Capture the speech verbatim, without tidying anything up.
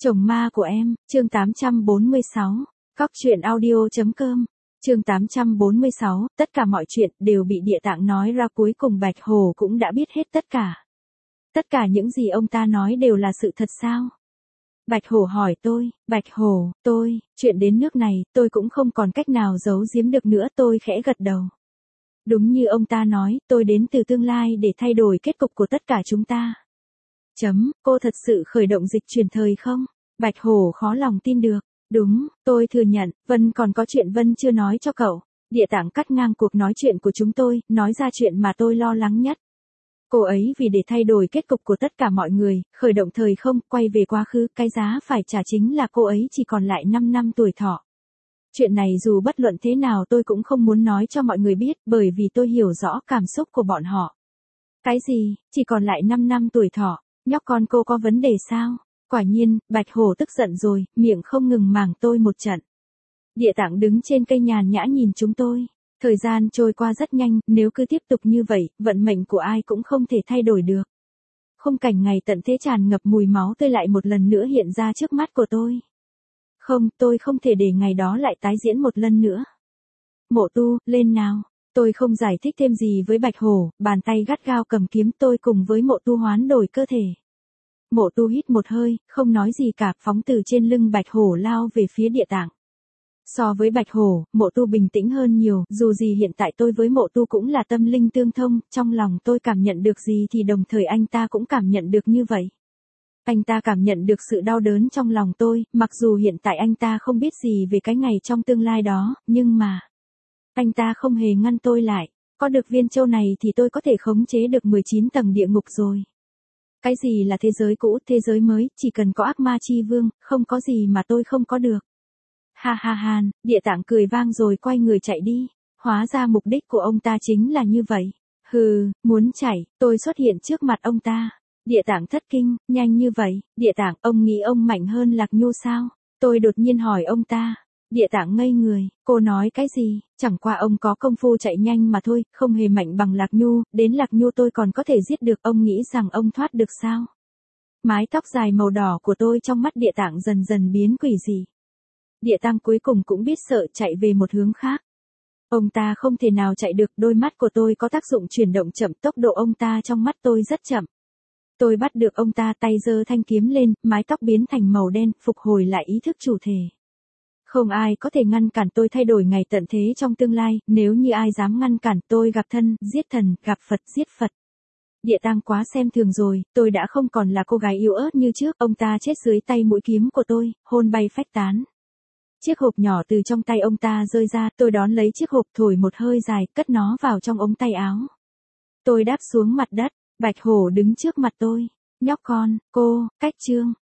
Chồng ma của em, chương tám trăm bốn mươi sáu, cóc truyện audio chấm com, chương tám trăm bốn mươi sáu, tất cả mọi chuyện đều bị Địa Tạng nói ra, cuối cùng Bạch Hổ cũng đã biết hết tất cả. Tất cả những gì ông ta nói đều là sự thật sao? Bạch Hổ hỏi tôi, Bạch Hổ, tôi, chuyện đến nước này, tôi cũng không còn cách nào giấu giếm được nữa, tôi khẽ gật đầu. Đúng như ông ta nói, tôi đến từ tương lai để thay đổi kết cục của tất cả chúng ta. Chấm, cô thật sự khởi động dịch chuyển thời không? Bạch Hổ khó lòng tin được. Đúng, tôi thừa nhận, Vân còn có chuyện Vân chưa nói cho cậu. Địa Tạng cắt ngang cuộc nói chuyện của chúng tôi, nói ra chuyện mà tôi lo lắng nhất. Cô ấy vì để thay đổi kết cục của tất cả mọi người, khởi động thời không, quay về quá khứ, cái giá phải trả chính là cô ấy chỉ còn lại năm năm tuổi thọ. Chuyện này dù bất luận thế nào tôi cũng không muốn nói cho mọi người biết, bởi vì tôi hiểu rõ cảm xúc của bọn họ. Cái gì, chỉ còn lại năm năm tuổi thọ, nhóc con cô có vấn đề sao? Quả nhiên, Bạch Hổ tức giận rồi, miệng không ngừng màng tôi một trận. Địa Tạng đứng trên cây nhàn nhã nhìn chúng tôi. Thời gian trôi qua rất nhanh, nếu cứ tiếp tục như vậy, vận mệnh của ai cũng không thể thay đổi được. Khung cảnh ngày tận thế tràn ngập mùi máu tươi lại một lần nữa hiện ra trước mắt của tôi. Không, tôi không thể để ngày đó lại tái diễn một lần nữa. Mộ Tu, lên nào. Tôi không giải thích thêm gì với Bạch Hổ, bàn tay gắt gao cầm kiếm, tôi cùng với Mộ Tu hoán đổi cơ thể. Mộ Tu hít một hơi, không nói gì cả, phóng từ trên lưng Bạch Hổ lao về phía Địa Tạng. So với Bạch Hổ, Mộ Tu bình tĩnh hơn nhiều, dù gì hiện tại tôi với Mộ Tu cũng là tâm linh tương thông, trong lòng tôi cảm nhận được gì thì đồng thời anh ta cũng cảm nhận được như vậy. Anh ta cảm nhận được sự đau đớn trong lòng tôi, mặc dù hiện tại anh ta không biết gì về cái ngày trong tương lai đó, nhưng mà anh ta không hề ngăn tôi lại. Có được viên châu này thì tôi có thể khống chế được mười chín tầng địa ngục rồi. Cái gì là thế giới cũ, thế giới mới, chỉ cần có ác ma chi vương, không có gì mà tôi không có được. Ha ha ha, Địa Tạng cười vang rồi quay người chạy đi. Hóa ra mục đích của ông ta chính là như vậy. Hừ, muốn chạy, tôi xuất hiện trước mặt ông ta. Địa Tạng thất kinh, nhanh như vậy, Địa Tạng, ông nghĩ ông mạnh hơn Lạc Nhu sao? Tôi đột nhiên hỏi ông ta. Địa Tạng ngây người, cô nói cái gì? Chẳng qua ông có công phu chạy nhanh mà thôi, không hề mạnh bằng Lạc Nhu, đến Lạc Nhu tôi còn có thể giết được, ông nghĩ rằng ông thoát được sao? Mái tóc dài màu đỏ của tôi trong mắt Địa Tạng dần dần biến quỷ dị. Địa Tạng cuối cùng cũng biết sợ, chạy về một hướng khác. Ông ta không thể nào chạy được, đôi mắt của tôi có tác dụng chuyển động chậm, tốc độ ông ta trong mắt tôi rất chậm. Tôi bắt được ông ta, tay giơ thanh kiếm lên, mái tóc biến thành màu đen, phục hồi lại ý thức chủ thể. Không ai có thể ngăn cản tôi thay đổi ngày tận thế trong tương lai, nếu như ai dám ngăn cản tôi gặp thân, giết thần, gặp Phật, giết Phật. Địa Tạng quá xem thường rồi, tôi đã không còn là cô gái yếu ớt như trước, ông ta chết dưới tay mũi kiếm của tôi, hồn bay phách tán. Chiếc hộp nhỏ từ trong tay ông ta rơi ra, tôi đón lấy chiếc hộp, thổi một hơi dài, cất nó vào trong ống tay áo. Tôi đáp xuống mặt đất, Bạch Hổ đứng trước mặt tôi. Nhóc con, cô, cách chương.